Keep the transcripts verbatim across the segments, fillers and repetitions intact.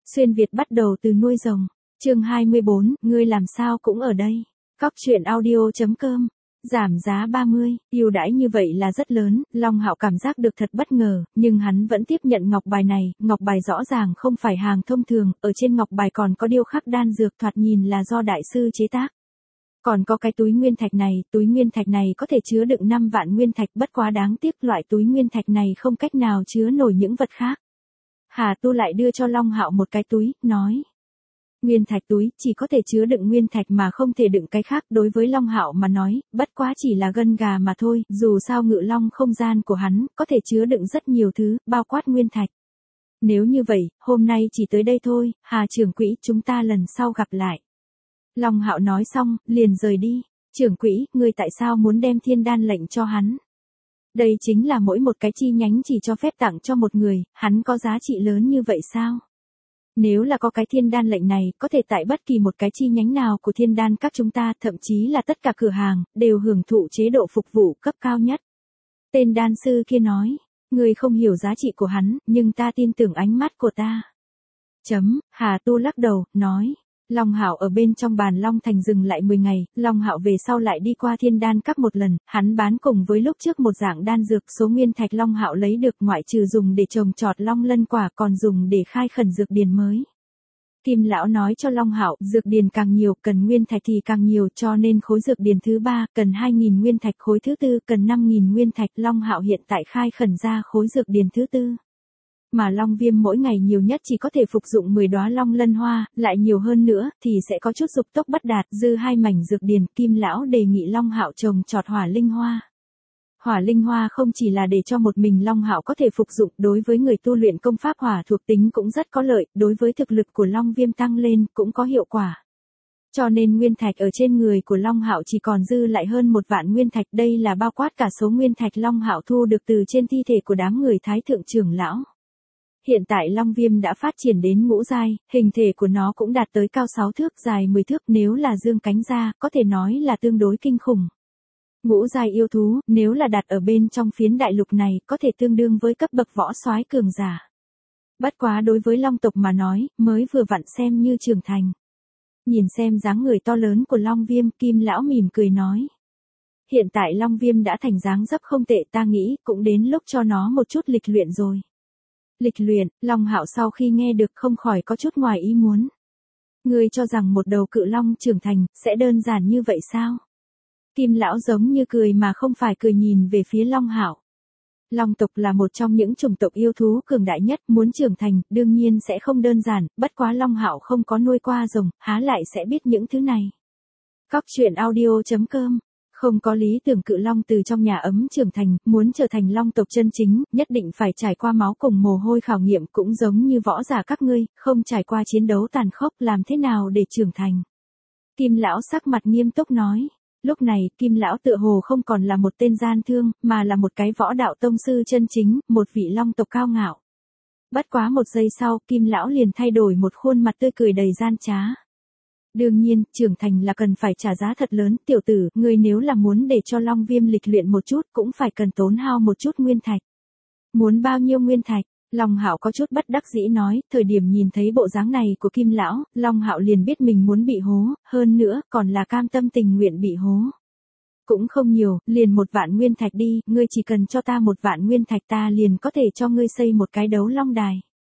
Xuyên Việt bắt đầu từ nuôi rồng. Chương hai mươi bốn, ngươi làm sao cũng ở đây. Cóc truyện audio chấm com. Giảm giá ba mươi, ưu đãi như vậy là rất lớn, Long Hạo cảm giác được thật bất ngờ, nhưng hắn vẫn tiếp nhận ngọc bài này, ngọc bài rõ ràng không phải hàng thông thường, ở trên ngọc bài còn có điêu khắc đan dược thoạt nhìn là do đại sư chế tác. Còn có cái túi nguyên thạch này, túi nguyên thạch này có thể chứa đựng năm vạn nguyên thạch, bất quá đáng tiếc loại túi nguyên thạch này không cách nào chứa nổi những vật khác. Hà Tu lại đưa cho Long Hạo một cái túi, nói. Nguyên thạch túi, chỉ có thể chứa đựng nguyên thạch mà không thể đựng cái khác, đối với Long Hạo mà nói, bất quá chỉ là gân gà mà thôi, dù sao ngự long không gian của hắn, có thể chứa đựng rất nhiều thứ, bao quát nguyên thạch. Nếu như vậy, hôm nay chỉ tới đây thôi, Hà trưởng quỹ, chúng ta lần sau gặp lại. Long Hạo nói xong, liền rời đi. Trưởng quỹ, ngươi tại sao muốn đem thiên đan lệnh cho hắn? Đây chính là mỗi một cái chi nhánh chỉ cho phép tặng cho một người, hắn có giá trị lớn như vậy sao? Nếu là có cái thiên đan lệnh này, có thể tại bất kỳ một cái chi nhánh nào của thiên đan các chúng ta, thậm chí là tất cả cửa hàng, đều hưởng thụ chế độ phục vụ cấp cao nhất. Tên đan sư kia nói, ngươi không hiểu giá trị của hắn, nhưng ta tin tưởng ánh mắt của ta. Chấm, Hà Tu lắc đầu, nói. Long Hạo ở bên trong bàn Long Thành dừng lại mười ngày, Long Hạo về sau lại đi qua thiên đan các một lần, hắn bán cùng với lúc trước một dạng đan dược, số nguyên thạch Long Hạo lấy được ngoại trừ dùng để trồng trọt long lân quả còn dùng để khai khẩn dược điền mới. Kim lão nói cho Long Hạo, dược điền càng nhiều, cần nguyên thạch thì càng nhiều, cho nên khối dược điền thứ ba cần hai nghìn nguyên thạch, khối thứ tư cần năm nghìn nguyên thạch, Long Hạo hiện tại khai khẩn ra khối dược điền thứ tư. Mà long viêm mỗi ngày nhiều nhất chỉ có thể phục dụng mười đóa long lân hoa, lại nhiều hơn nữa thì sẽ có chút dục tốc bất đạt, dư hai mảnh dược điền, Kim lão đề nghị Long Hạo trồng trọt hỏa linh hoa. Hỏa linh hoa không chỉ là để cho một mình Long Hạo có thể phục dụng, đối với người tu luyện công pháp hỏa thuộc tính cũng rất có lợi, đối với thực lực của long viêm tăng lên cũng có hiệu quả. Cho nên nguyên thạch ở trên người của Long Hạo chỉ còn dư lại hơn một vạn nguyên thạch, đây là bao quát cả số nguyên thạch Long Hạo thu được từ trên thi thể của đám người Thái thượng trưởng lão. Hiện tại Long Viêm đã phát triển đến ngũ giai, hình thể của nó cũng đạt tới cao sáu thước, dài mười thước, nếu là dương cánh ra, có thể nói là tương đối kinh khủng. Ngũ giai yêu thú, nếu là đặt ở bên trong phiến đại lục này, có thể tương đương với cấp bậc võ soái cường giả. Bất quá đối với Long tộc mà nói, mới vừa vặn xem như trưởng thành. Nhìn xem dáng người to lớn của Long Viêm, Kim lão mỉm cười nói. Hiện tại Long Viêm đã thành dáng dấp không tệ, ta nghĩ cũng đến lúc cho nó một chút lịch luyện rồi. Lịch luyện, Long Hạo sau khi nghe được không khỏi có chút ngoài ý muốn. Ngươi cho rằng một đầu cự long trưởng thành, sẽ đơn giản như vậy sao? Kim lão giống như cười mà không phải cười nhìn về phía Long Hạo. Long tộc là một trong những chủng tộc yêu thú cường đại nhất, muốn trưởng thành, đương nhiên sẽ không đơn giản, bất quá Long Hạo không có nuôi qua rồng, há lại sẽ biết những thứ này. Cóc truyện audio chấm com. Không có lý tưởng cự long từ trong nhà ấm trưởng thành, muốn trở thành long tộc chân chính, nhất định phải trải qua máu cùng mồ hôi khảo nghiệm, cũng giống như võ giả các ngươi, không trải qua chiến đấu tàn khốc, làm thế nào để trưởng thành. Kim lão sắc mặt nghiêm túc nói. Lúc này, Kim lão tựa hồ không còn là một tên gian thương, mà là một cái võ đạo tông sư chân chính, một vị long tộc cao ngạo. Bất quá một giây sau, Kim lão liền thay đổi một khuôn mặt tươi cười đầy gian trá. Đương nhiên, trưởng thành là cần phải trả giá thật lớn, tiểu tử, ngươi nếu là muốn để cho Long Viêm lịch luyện một chút, cũng phải cần tốn hao một chút nguyên thạch. Muốn bao nhiêu nguyên thạch? Long Hạo có chút bất đắc dĩ nói, thời điểm nhìn thấy bộ dáng này của Kim lão, Long Hạo liền biết mình muốn bị hố, hơn nữa, còn là cam tâm tình nguyện bị hố. Cũng không nhiều, liền một vạn nguyên thạch đi, ngươi chỉ cần cho ta một vạn nguyên thạch ta liền có thể cho ngươi xây một cái đấu long đài.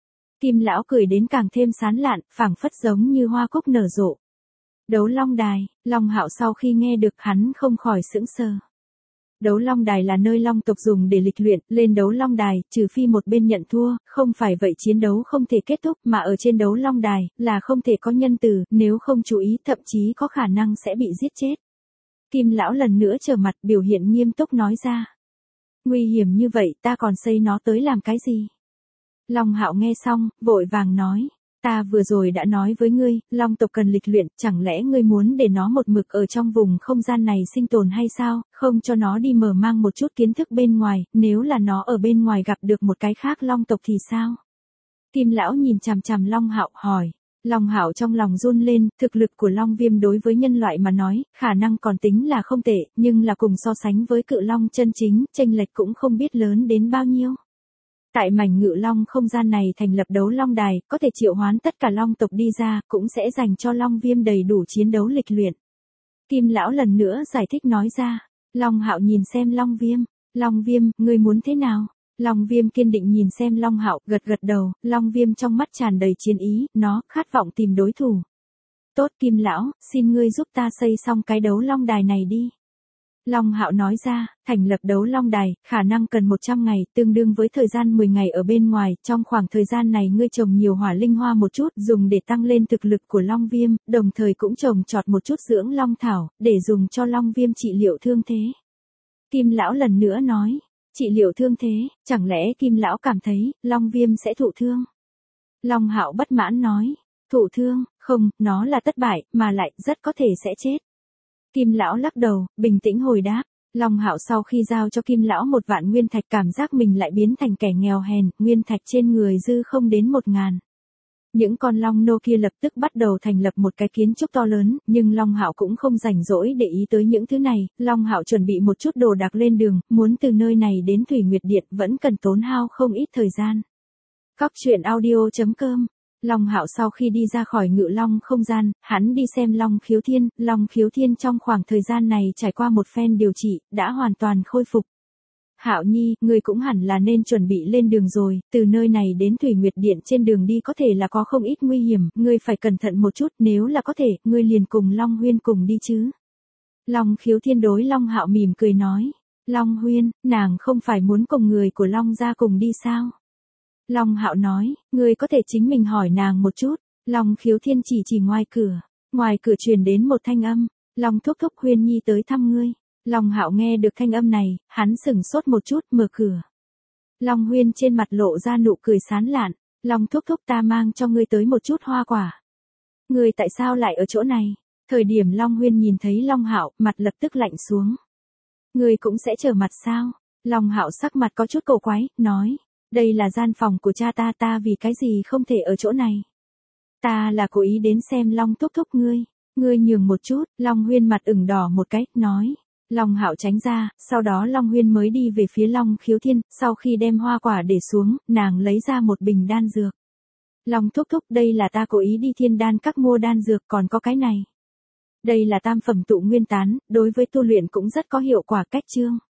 Kim lão cười đến càng thêm sán lạn, phảng phất giống như hoa cúc nở rộ. Đấu long đài, Long Hạo sau khi nghe được hắn không khỏi sững sờ. Đấu long đài là nơi long tộc dùng để lịch luyện, lên đấu long đài, trừ phi một bên nhận thua, không phải vậy chiến đấu không thể kết thúc, mà ở trên đấu long đài, là không thể có nhân từ, nếu không chú ý thậm chí có khả năng sẽ bị giết chết. Kim lão lần nữa trở mặt biểu hiện nghiêm túc nói ra. Nguy hiểm như vậy ta còn xây nó tới làm cái gì? Long Hạo nghe xong, vội vàng nói. Ta vừa rồi đã nói với ngươi, long tộc cần lịch luyện, chẳng lẽ ngươi muốn để nó một mực ở trong vùng không gian này sinh tồn hay sao, không cho nó đi mở mang một chút kiến thức bên ngoài, nếu là nó ở bên ngoài gặp được một cái khác long tộc thì sao? Kim lão nhìn chằm chằm Long Hạo hỏi. Long Hạo trong lòng run lên, thực lực của Long Viêm đối với nhân loại mà nói, khả năng còn tính là không tệ, nhưng là cùng so sánh với cự long chân chính, chênh lệch cũng không biết lớn đến bao nhiêu. Tại mảnh ngự long không gian này thành lập đấu long đài, có thể triệu hoán tất cả long tộc đi ra, cũng sẽ dành cho Long Viêm đầy đủ chiến đấu lịch luyện. Kim lão lần nữa giải thích nói ra. Long Hạo nhìn xem Long Viêm. Long Viêm, ngươi muốn thế nào? Long Viêm kiên định nhìn xem Long Hạo, gật gật đầu, Long Viêm trong mắt tràn đầy chiến ý, nó khát vọng tìm đối thủ. Tốt Kim lão, xin ngươi giúp ta xây xong cái đấu long đài này đi. Long Hạo nói ra, thành lập đấu long đài, khả năng cần một trăm ngày, tương đương với thời gian mười ngày ở bên ngoài, trong khoảng thời gian này ngươi trồng nhiều hỏa linh hoa một chút, dùng để tăng lên thực lực của Long Viêm, đồng thời cũng trồng trọt một chút dưỡng long thảo, để dùng cho Long Viêm trị liệu thương thế. Kim lão lần nữa nói, trị liệu thương thế, chẳng lẽ Kim lão cảm thấy, Long Viêm sẽ thụ thương? Long Hạo bất mãn nói, thụ thương, không, nó là thất bại, mà lại, rất có thể sẽ chết. Kim lão lắc đầu, bình tĩnh hồi đáp. Long Hạo sau khi giao cho Kim lão một vạn nguyên thạch cảm giác mình lại biến thành kẻ nghèo hèn, nguyên thạch trên người dư không đến một ngàn. Những con long nô kia lập tức bắt đầu thành lập một cái kiến trúc to lớn, nhưng Long Hạo cũng không rảnh rỗi để ý tới những thứ này, Long Hạo chuẩn bị một chút đồ đạc lên đường, muốn từ nơi này đến Thủy Nguyệt Điện vẫn cần tốn hao không ít thời gian. Cóc truyện audio chấm com. Long Hạo sau khi đi ra khỏi ngự long không gian, hắn đi xem Long Khiếu Thiên, Long Khiếu Thiên trong khoảng thời gian này trải qua một phen điều trị, đã hoàn toàn khôi phục. Hạo Nhi, ngươi cũng hẳn là nên chuẩn bị lên đường rồi, từ nơi này đến Thủy Nguyệt Điện trên đường đi có thể là có không ít nguy hiểm, ngươi phải cẩn thận một chút, nếu là có thể, ngươi liền cùng Long Huyên cùng đi chứ. Long Khiếu Thiên đối Long Hạo mỉm cười nói, Long Huyên, nàng không phải muốn cùng người của Long gia cùng đi sao? Long Hạo nói, ngươi có thể chính mình hỏi nàng một chút. Long Khiếu Thiên chỉ chỉ ngoài cửa, ngoài cửa truyền đến một thanh âm, Long thúc thúc Huyên Nhi tới thăm ngươi. Long Hạo nghe được thanh âm này, hắn sững sốt một chút, mở cửa. Long Huyên trên mặt lộ ra nụ cười sán lạn, Long thúc thúc ta mang cho ngươi tới một chút hoa quả. Ngươi tại sao lại ở chỗ này? Thời điểm Long Huyên nhìn thấy Long Hạo, mặt lập tức lạnh xuống. Ngươi cũng sẽ trở mặt sao? Long Hạo sắc mặt có chút cổ quái, nói. Đây là gian phòng của cha ta, ta vì cái gì không thể ở chỗ này. Ta là cố ý đến xem Long thúc thúc ngươi. Ngươi nhường một chút, Long Huyên mặt ửng đỏ một cái, nói. Long Hạo tránh ra, sau đó Long Huyên mới đi về phía Long Khiếu Thiên, sau khi đem hoa quả để xuống, nàng lấy ra một bình đan dược. Long thúc thúc, đây là ta cố ý đi Thiên Đan các mua đan dược, còn có cái này. Đây là tam phẩm tụ nguyên tán, đối với tu luyện cũng rất có hiệu quả, cách chương.